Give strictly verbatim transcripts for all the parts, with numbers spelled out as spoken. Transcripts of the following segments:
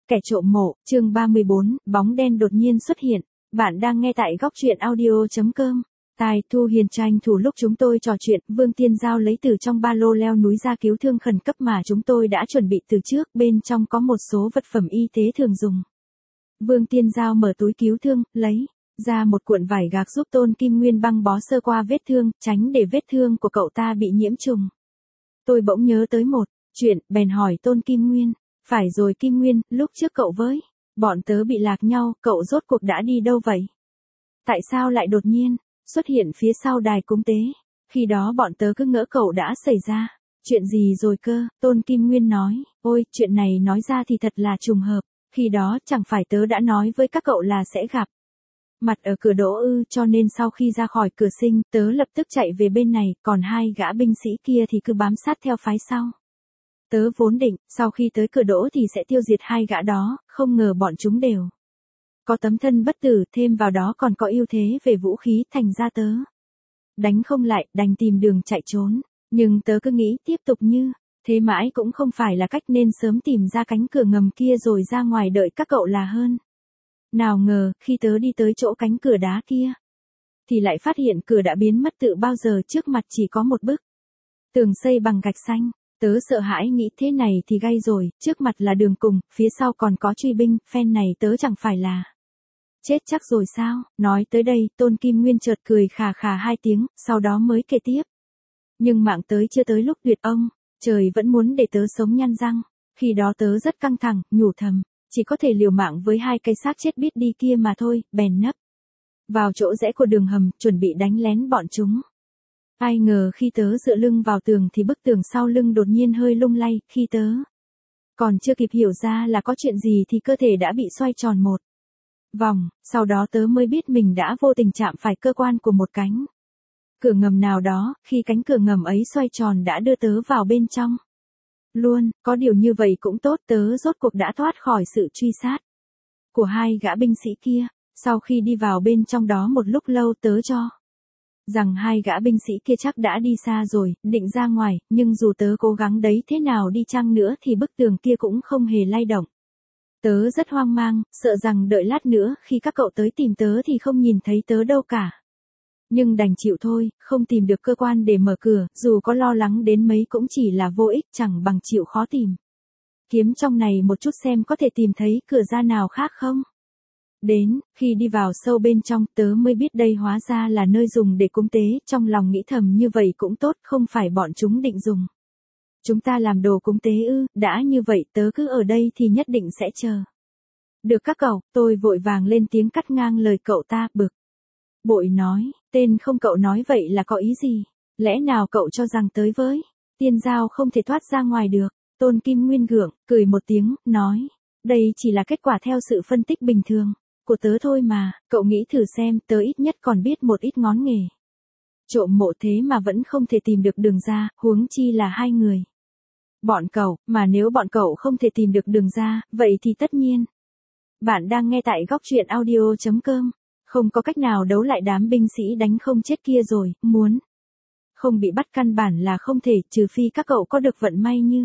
Kẻ trộm mộ, chương ba mươi bốn, bóng đen đột nhiên xuất hiện. Bạn đang nghe tại góc truyện audio chấm com. Tài Thu Hiền tranh thủ lúc chúng tôi trò chuyện, Vương Tiên Giao lấy từ trong ba lô leo núi ra cứu thương khẩn cấp mà chúng tôi đã chuẩn bị từ trước, bên trong có một số vật phẩm y tế thường dùng. Vương Tiên Giao mở túi cứu thương, lấy ra một cuộn vải gạc giúp Tôn Kim Nguyên băng bó sơ qua vết thương, tránh để vết thương của cậu ta bị nhiễm trùng. Tôi bỗng nhớ tới một chuyện, bèn hỏi Tôn Kim Nguyên. Phải rồi Kim Nguyên, lúc trước cậu với bọn tớ bị lạc nhau, cậu rốt cuộc đã đi đâu vậy? Tại sao lại đột nhiên xuất hiện phía sau đài cúng tế? Khi đó bọn tớ cứ ngỡ cậu đã xảy ra chuyện gì rồi cơ. Tôn Kim Nguyên nói, ôi, chuyện này nói ra thì thật là trùng hợp. Khi đó chẳng phải tớ đã nói với các cậu là sẽ gặp mặt ở cửa đỗ ư, cho nên sau khi ra khỏi cửa sinh, tớ lập tức chạy về bên này, còn hai gã binh sĩ kia thì cứ bám sát theo phái sau. Tớ vốn định, sau khi tới cửa đỗ thì sẽ tiêu diệt hai gã đó, không ngờ bọn chúng đều có tấm thân bất tử, thêm vào đó còn có ưu thế về vũ khí, thành ra tớ đánh không lại, đành tìm đường chạy trốn. Nhưng tớ cứ nghĩ tiếp tục như thế mãi cũng không phải là cách, nên sớm tìm ra cánh cửa ngầm kia rồi ra ngoài đợi các cậu là hơn. Nào ngờ, khi tớ đi tới chỗ cánh cửa đá kia, thì lại phát hiện cửa đã biến mất từ bao giờ, trước mặt chỉ có một bức tường xây bằng gạch xanh. Tớ sợ hãi nghĩ thế này thì gay rồi, trước mặt là đường cùng, phía sau còn có truy binh, phen này tớ chẳng phải là chết chắc rồi sao? Nói tới đây, Tôn Kim Nguyên chợt cười khà khà hai tiếng, sau đó mới kể tiếp. Nhưng mạng tới chưa tới lúc tuyệt ông, trời vẫn muốn để tớ sống nhăn răng. Khi đó tớ rất căng thẳng, nhủ thầm, chỉ có thể liều mạng với hai cây xác chết biết đi kia mà thôi, bèn nấp vào chỗ rẽ của đường hầm, chuẩn bị đánh lén bọn chúng. Ai ngờ khi tớ dựa lưng vào tường thì bức tường sau lưng đột nhiên hơi lung lay, khi tớ còn chưa kịp hiểu ra là có chuyện gì thì cơ thể đã bị xoay tròn một vòng, sau đó tớ mới biết mình đã vô tình chạm phải cơ quan của một cánh cửa ngầm nào đó, khi cánh cửa ngầm ấy xoay tròn đã đưa tớ vào bên trong luôn. Có điều như vậy cũng tốt, tớ rốt cuộc đã thoát khỏi sự truy sát của hai gã binh sĩ kia. Sau khi đi vào bên trong đó một lúc lâu, tớ cho rằng hai gã binh sĩ kia chắc đã đi xa rồi, định ra ngoài, nhưng dù tớ cố gắng đấy thế nào đi chăng nữa thì bức tường kia cũng không hề lay động. Tớ rất hoang mang, sợ rằng đợi lát nữa khi các cậu tới tìm tớ thì không nhìn thấy tớ đâu cả. Nhưng đành chịu thôi, không tìm được cơ quan để mở cửa, dù có lo lắng đến mấy cũng chỉ là vô ích, chẳng bằng chịu khó tìm kiếm trong này một chút xem có thể tìm thấy cửa ra nào khác không. Đến, khi đi vào sâu bên trong, tớ mới biết đây hóa ra là nơi dùng để cúng tế, trong lòng nghĩ thầm như vậy cũng tốt, không phải bọn chúng định dùng chúng ta làm đồ cúng tế ư? Đã như vậy tớ cứ ở đây thì nhất định sẽ chờ được các cậu. Tôi vội vàng lên tiếng cắt ngang lời cậu ta, bực bội nói, tên không cậu nói vậy là có ý gì? Lẽ nào cậu cho rằng tới với Tiên Giao không thể thoát ra ngoài được? Tôn Kim Nguyên gượng, cười một tiếng, nói, đây chỉ là kết quả theo sự phân tích bình thường của tớ thôi mà, cậu nghĩ thử xem, tớ ít nhất còn biết một ít ngón nghề trộm mộ thế mà vẫn không thể tìm được đường ra, huống chi là hai người bọn cậu, mà nếu bọn cậu không thể tìm được đường ra, vậy thì tất nhiên bạn đang nghe tại góc truyện audio chấm com, không có cách nào đấu lại đám binh sĩ đánh không chết kia rồi, muốn không bị bắt căn bản là không thể, trừ phi các cậu có được vận may như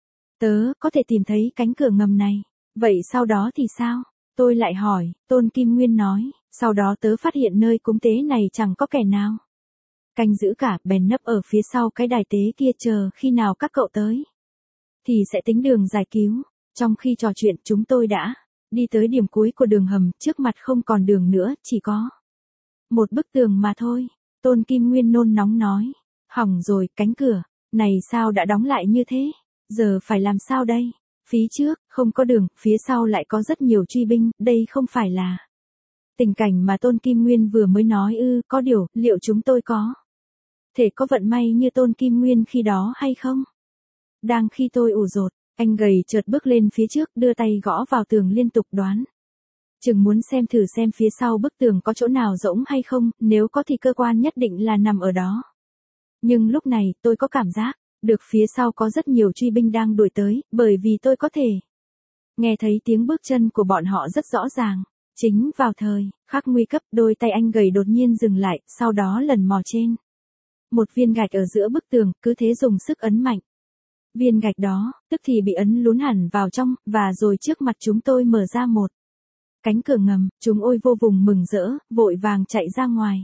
tớ, có thể tìm thấy cánh cửa ngầm này. Vậy sau đó thì sao? Tôi lại hỏi. Tôn Kim Nguyên nói, sau đó tớ phát hiện nơi cúng tế này chẳng có kẻ nào canh giữ cả, bèn nấp ở phía sau cái đài tế kia, chờ khi nào các cậu tới thì sẽ tính đường giải cứu. Trong khi trò chuyện, chúng tôi đã đi tới điểm cuối của đường hầm, trước mặt không còn đường nữa, chỉ có một bức tường mà thôi. Tôn Kim Nguyên nôn nóng nói, hỏng rồi, cánh cửa này sao đã đóng lại như thế? Giờ phải làm sao đây? Phía trước, không có đường, phía sau lại có rất nhiều truy binh, đây không phải là tình cảnh mà Tôn Kim Nguyên vừa mới nói ư? Có điều, liệu chúng tôi có thể có vận may như Tôn Kim Nguyên khi đó hay không? Đang khi tôi ủ rột, anh gầy chợt bước lên phía trước, đưa tay gõ vào tường liên tục, đoán chừng muốn xem thử xem phía sau bức tường có chỗ nào rỗng hay không, nếu có thì cơ quan nhất định là nằm ở đó. Nhưng lúc này, tôi có cảm giác được phía sau có rất nhiều truy binh đang đuổi tới, bởi vì tôi có thể nghe thấy tiếng bước chân của bọn họ rất rõ ràng. Chính vào thời khắc nguy cấp, đôi tay anh gầy đột nhiên dừng lại, sau đó lần mò trên một viên gạch ở giữa bức tường, cứ thế dùng sức ấn mạnh Viên gạch đó, tức thì bị ấn lún hẳn vào trong, và rồi trước mặt chúng tôi mở ra một cánh cửa ngầm, chúng ôi vô vùng mừng rỡ, vội vàng chạy ra ngoài.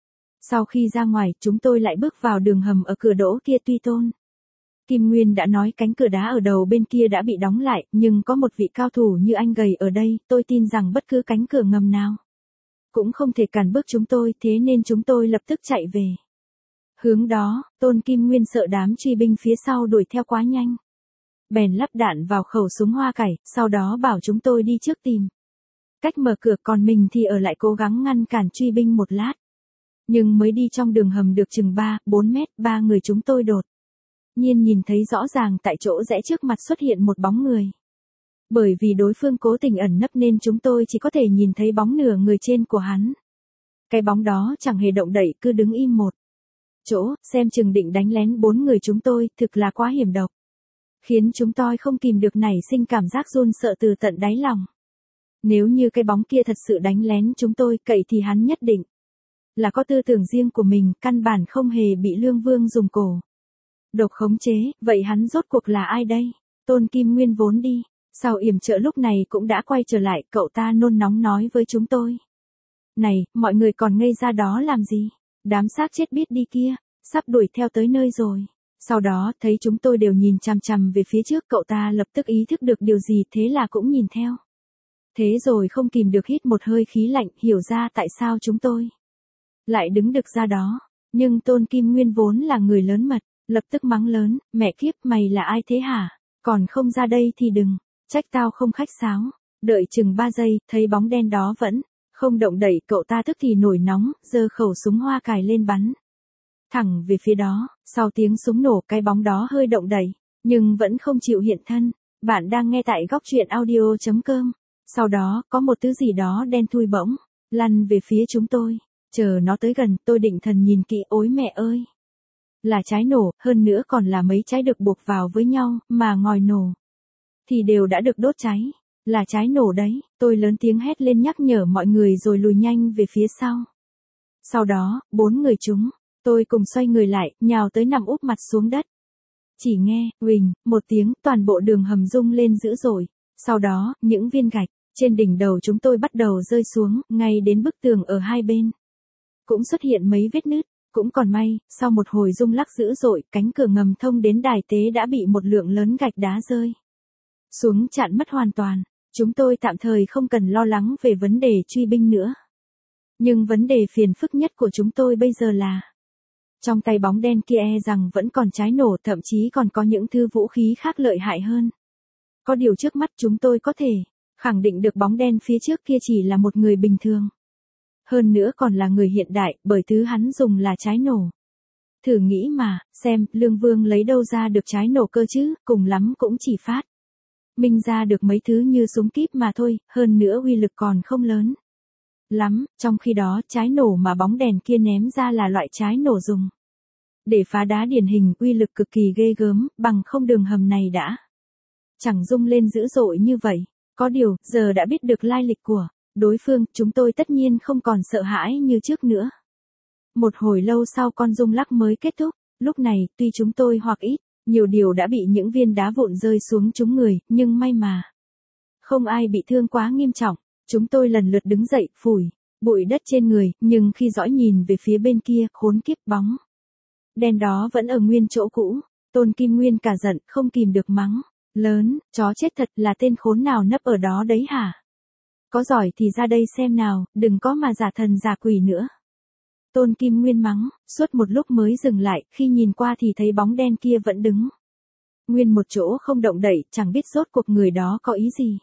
Sau khi ra ngoài, chúng tôi lại bước vào đường hầm ở cửa đỗ kia tuy tôn. Kim Nguyên đã nói cánh cửa đá ở đầu bên kia đã bị đóng lại, nhưng có một vị cao thủ như anh gầy ở đây, tôi tin rằng bất cứ cánh cửa ngầm nào cũng không thể cản bước chúng tôi, thế nên chúng tôi lập tức chạy về hướng đó. Tôn Kim Nguyên sợ đám truy binh phía sau đuổi theo quá nhanh, bèn lắp đạn vào khẩu súng hoa cải, sau đó bảo chúng tôi đi trước tìm cách mở cửa, còn mình thì ở lại cố gắng ngăn cản truy binh một lát. Nhưng mới đi trong đường hầm được chừng ba, bốn mét, ba người chúng tôi đột nhiên nhìn thấy rõ ràng tại chỗ rẽ trước mặt xuất hiện một bóng người. Bởi vì đối phương cố tình ẩn nấp nên chúng tôi chỉ có thể nhìn thấy bóng nửa người trên của hắn. Cái bóng đó chẳng hề động đậy, cứ đứng im một chỗ, xem chừng định đánh lén bốn người chúng tôi, thực là quá hiểm độc. Khiến chúng tôi không kìm được nảy sinh cảm giác run sợ từ tận đáy lòng. Nếu như cái bóng kia thật sự đánh lén chúng tôi, cậy thì hắn nhất định là có tư tưởng riêng của mình, căn bản không hề bị Lương Vương dùng cổ độc khống chế. Vậy hắn rốt cuộc là ai đây? Tôn Kim Nguyên vốn đi sau yểm trợ lúc này cũng đã quay trở lại, cậu ta nôn nóng nói với chúng tôi. Này, mọi người còn ngây ra đó làm gì? Đám xác chết biết đi kia, sắp đuổi theo tới nơi rồi. Sau đó, thấy chúng tôi đều nhìn chằm chằm về phía trước, cậu ta lập tức ý thức được điều gì, thế là cũng nhìn theo. Thế rồi không kìm được hít một hơi khí lạnh, hiểu ra tại sao chúng tôi lại đứng được ra đó. Nhưng Tôn Kim Nguyên vốn là người lớn mật, lập tức mắng lớn, mẹ kiếp, mày là ai thế hả? Còn không ra đây thì đừng trách tao không khách sáo. Đợi chừng ba giây, thấy bóng đen đó vẫn không động đậy, cậu ta tức thì nổi nóng, giơ khẩu súng hoa cải lên bắn thẳng về phía đó. Sau tiếng súng nổ, cái bóng đó hơi động đậy, nhưng vẫn không chịu hiện thân. Bạn đang nghe tại góc truyện audio chấm com. Sau đó, có một thứ gì đó đen thui bỗng lăn về phía chúng tôi. Chờ nó tới gần, tôi định thần nhìn kỹ, ôi mẹ ơi! Là trái nổ, hơn nữa còn là mấy trái được buộc vào với nhau, mà ngòi nổ thì đều đã được đốt cháy. Là trái nổ đấy, tôi lớn tiếng hét lên nhắc nhở mọi người rồi lùi nhanh về phía sau. Sau đó, bốn người chúng tôi cùng xoay người lại, nhào tới nằm úp mặt xuống đất. Chỉ nghe, huỳnh, một tiếng, toàn bộ đường hầm rung lên dữ dội. Sau đó, những viên gạch trên đỉnh đầu chúng tôi bắt đầu rơi xuống, ngay đến bức tường ở hai bên cũng xuất hiện mấy vết nứt. Cũng còn may, sau một hồi rung lắc dữ dội, cánh cửa ngầm thông đến đài tế đã bị một lượng lớn gạch đá rơi xuống chặn mất hoàn toàn. Chúng tôi tạm thời không cần lo lắng về vấn đề truy binh nữa. Nhưng vấn đề phiền phức nhất của chúng tôi bây giờ là trong tay bóng đen kia e rằng vẫn còn trái nổ, thậm chí còn có những thứ vũ khí khác lợi hại hơn. Có điều trước mắt chúng tôi có thể khẳng định được bóng đen phía trước kia chỉ là một người bình thường. Hơn nữa còn là người hiện đại, bởi thứ hắn dùng là trái nổ. Thử nghĩ mà, xem, Lương Vương lấy đâu ra được trái nổ cơ chứ, cùng lắm cũng chỉ phát minh ra được mấy thứ như súng kíp mà thôi, hơn nữa uy lực còn không lớn lắm. Trong khi đó, trái nổ mà bóng đèn kia ném ra là loại trái nổ dùng để phá đá điển hình, uy lực cực kỳ ghê gớm, bằng không đường hầm này đã chẳng rung lên dữ dội như vậy. Có điều, giờ đã biết được lai lịch của đối phương, chúng tôi tất nhiên không còn sợ hãi như trước nữa. Một hồi lâu sau con rung lắc mới kết thúc. Lúc này, tuy chúng tôi hoặc ít, nhiều điều đã bị những viên đá vụn rơi xuống trúng người, nhưng may mà không ai bị thương quá nghiêm trọng. Chúng tôi lần lượt đứng dậy, phủi bụi đất trên người, nhưng khi dõi nhìn về phía bên kia, khốn kiếp, bóng đen đó vẫn ở nguyên chỗ cũ. Tôn Kim Nguyên cả giận, không kìm được mắng lớn, chó chết thật, là tên khốn nào nấp ở đó đấy hả? Có giỏi thì ra đây xem nào, đừng có mà giả thần giả quỷ nữa. Tôn Kim Nguyên mắng, suốt một lúc mới dừng lại, khi nhìn qua thì thấy bóng đen kia vẫn đứng nguyên một chỗ không động đậy, chẳng biết rốt cuộc người đó có ý gì.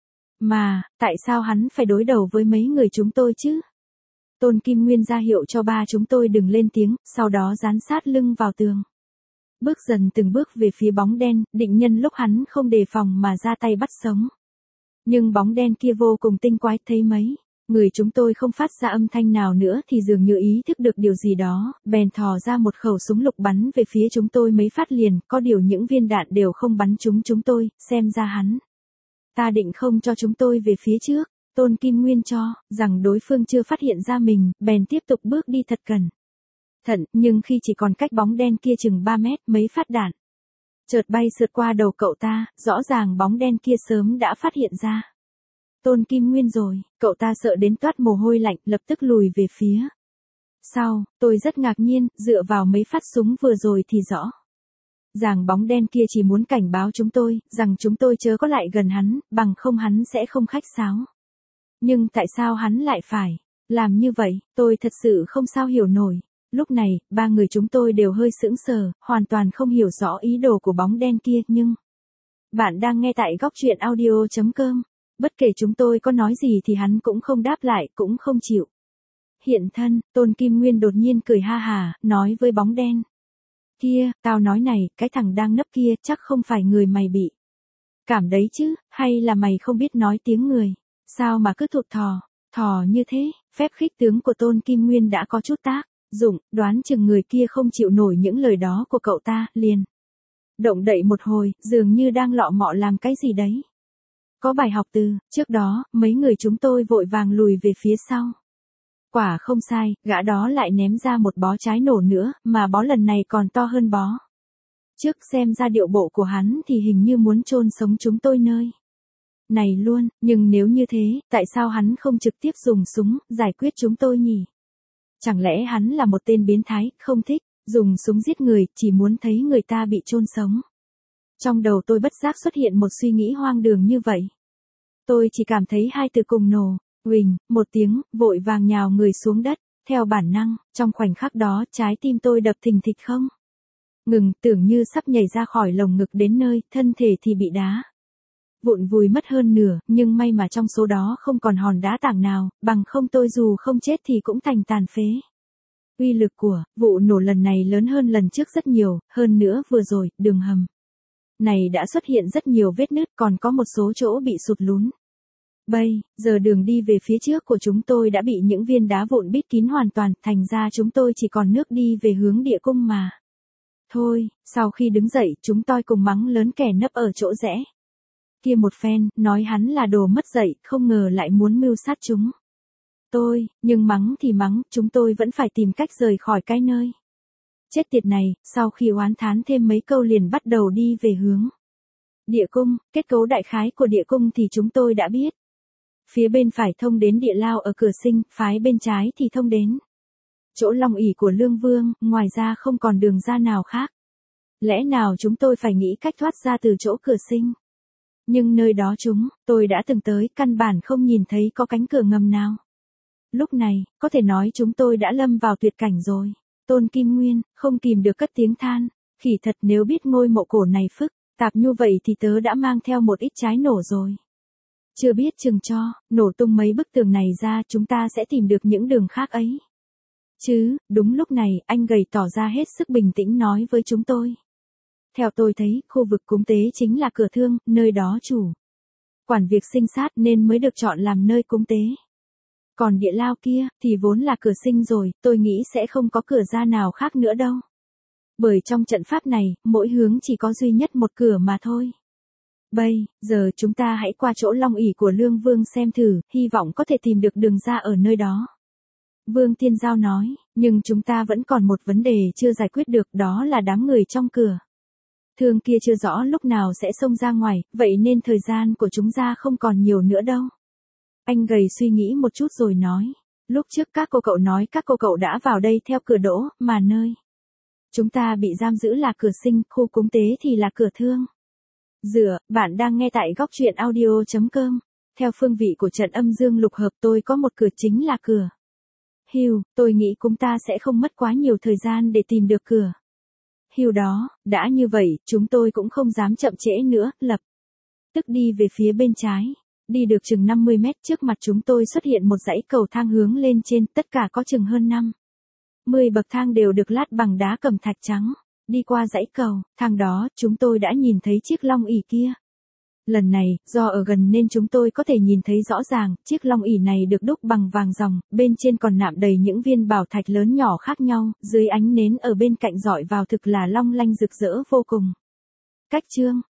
Mà, tại sao hắn phải đối đầu với mấy người chúng tôi chứ? Tôn Kim Nguyên ra hiệu cho ba chúng tôi đừng lên tiếng, sau đó dán sát lưng vào tường. Bước dần từng bước về phía bóng đen, định nhân lúc hắn không đề phòng mà ra tay bắt sống. Nhưng bóng đen kia vô cùng tinh quái, thấy mấy người chúng tôi không phát ra âm thanh nào nữa thì dường như ý thức được điều gì đó, bèn thò ra một khẩu súng lục bắn về phía chúng tôi mấy phát liền, có điều những viên đạn đều không bắn trúng chúng tôi, xem ra hắn ta định không cho chúng tôi về phía trước. Tôn Kim Nguyên cho rằng đối phương chưa phát hiện ra mình, bèn tiếp tục bước đi thật cẩn thận, nhưng khi chỉ còn cách bóng đen kia chừng ba mét, mấy phát đạn chợt bay sượt qua đầu cậu ta, rõ ràng bóng đen kia sớm đã phát hiện ra. Tôn Kim Nguyên rồi, cậu ta sợ đến toát mồ hôi lạnh, lập tức lùi về phía sau. Tôi rất ngạc nhiên, dựa vào mấy phát súng vừa rồi thì rõ ràng bóng đen kia chỉ muốn cảnh báo chúng tôi, rằng chúng tôi chớ có lại gần hắn, bằng không hắn sẽ không khách sáo. Nhưng tại sao hắn lại phải làm như vậy, tôi thật sự không sao hiểu nổi. Lúc này, ba người chúng tôi đều hơi sững sờ, hoàn toàn không hiểu rõ ý đồ của bóng đen kia, nhưng bạn đang nghe tại góc truyện audio chấm com. Bất kể chúng tôi có nói gì thì hắn cũng không đáp lại, cũng không chịu hiện thân. Tôn Kim Nguyên đột nhiên cười ha hà, nói với bóng đen kia, tao nói này, cái thằng đang nấp kia chắc không phải người mày bị cảm đấy chứ, hay là mày không biết nói tiếng người, sao mà cứ thụt thò, thò như thế. Phép khích tướng của Tôn Kim Nguyên đã có chút tác dụng, đoán chừng người kia không chịu nổi những lời đó của cậu ta, liền động đậy một hồi, dường như đang lọ mọ làm cái gì đấy. Có bài học từ trước đó, mấy người chúng tôi vội vàng lùi về phía sau. Quả không sai, gã đó lại ném ra một bó trái nổ nữa, mà bó lần này còn to hơn bó trước. Xem ra điệu bộ của hắn thì hình như muốn chôn sống chúng tôi nơi này luôn, nhưng nếu như thế, tại sao hắn không trực tiếp dùng súng giải quyết chúng tôi nhỉ? Chẳng lẽ hắn là một tên biến thái, không thích dùng súng giết người, chỉ muốn thấy người ta bị chôn sống? Trong đầu tôi bất giác xuất hiện một suy nghĩ hoang đường như vậy. Tôi chỉ cảm thấy hai từ cùng nổ, huỳnh, một tiếng, vội vàng nhào người xuống đất. Theo bản năng, trong khoảnh khắc đó trái tim tôi đập thình thịch không ngừng, tưởng như sắp nhảy ra khỏi lồng ngực đến nơi, thân thể thì bị đá vụn vùi mất hơn nửa, nhưng may mà trong số đó không còn hòn đá tảng nào, bằng không tôi dù không chết thì cũng thành tàn phế. Uy lực của vụ nổ lần này lớn hơn lần trước rất nhiều, hơn nữa vừa rồi, đường hầm này đã xuất hiện rất nhiều vết nứt, còn có một số chỗ bị sụt lún. Bây giờ đường đi về phía trước của chúng tôi đã bị những viên đá vụn bít kín hoàn toàn, thành ra chúng tôi chỉ còn nước đi về hướng địa cung mà thôi. Sau khi đứng dậy, chúng tôi cùng mắng lớn kẻ nấp ở chỗ rẽ kia một phen, nói hắn là đồ mất dạy, không ngờ lại muốn mưu sát chúng tôi. Nhưng mắng thì mắng, chúng tôi vẫn phải tìm cách rời khỏi cái nơi chết tiệt này. Sau khi oán thán thêm mấy câu liền bắt đầu đi về hướng địa cung. Kết cấu đại khái của địa cung thì chúng tôi đã biết. Phía bên phải thông đến địa lao ở cửa sinh, phái bên trái thì thông đến chỗ long ỷ của Lương Vương, ngoài ra không còn đường ra nào khác. Lẽ nào chúng tôi phải nghĩ cách thoát ra từ chỗ cửa sinh? Nhưng nơi đó chúng tôi đã từng tới, căn bản không nhìn thấy có cánh cửa ngầm nào. Lúc này, có thể nói chúng tôi đã lâm vào tuyệt cảnh rồi. Tôn Kim Nguyên không kìm được cất tiếng than, khỉ thật, nếu biết ngôi mộ cổ này phức tạp như vậy thì tớ đã mang theo một ít trái nổ rồi. Chưa biết chừng cho nổ tung mấy bức tường này ra, chúng ta sẽ tìm được những đường khác ấy chứ. Đúng lúc này, anh gầy tỏ ra hết sức bình tĩnh nói với chúng tôi. Theo tôi thấy, khu vực cúng tế chính là cửa thương, nơi đó chủ quản việc sinh sát nên mới được chọn làm nơi cúng tế. Còn địa lao kia, thì vốn là cửa sinh rồi, tôi nghĩ sẽ không có cửa ra nào khác nữa đâu. Bởi trong trận pháp này, mỗi hướng chỉ có duy nhất một cửa mà thôi. Bây giờ chúng ta hãy qua chỗ long ỷ của Lương Vương xem thử, hy vọng có thể tìm được đường ra ở nơi đó. Vương Tiên Giao nói, nhưng chúng ta vẫn còn một vấn đề chưa giải quyết được, đó là đám người trong cửa thương kia chưa rõ lúc nào sẽ xông ra ngoài, vậy nên thời gian của chúng ta không còn nhiều nữa đâu. Anh gầy suy nghĩ một chút rồi nói, lúc trước các cô cậu nói các cô cậu đã vào đây theo cửa đỗ, mà nơi chúng ta bị giam giữ là cửa sinh, khu cúng tế thì là cửa thương. Dựa, bạn đang nghe tại góc truyện audio chấm com. Theo phương vị của trận âm dương lục hợp, tôi có một cửa chính là cửa hưu, tôi nghĩ chúng ta sẽ không mất quá nhiều thời gian để tìm được cửa hưu đó. Đã như vậy, chúng tôi cũng không dám chậm trễ nữa, lập tức đi về phía bên trái. Đi được chừng năm mươi mét, trước mặt chúng tôi xuất hiện một dãy cầu thang hướng lên trên, tất cả có chừng hơn năm mươi bậc thang đều được lát bằng đá cẩm thạch trắng. Đi qua dãy cầu thang đó, chúng tôi đã nhìn thấy chiếc long ỷ kia. Lần này, do ở gần nên chúng tôi có thể nhìn thấy rõ ràng, chiếc long ỷ này được đúc bằng vàng ròng, bên trên còn nạm đầy những viên bảo thạch lớn nhỏ khác nhau, dưới ánh nến ở bên cạnh rọi vào thực là long lanh rực rỡ vô cùng. Cách chương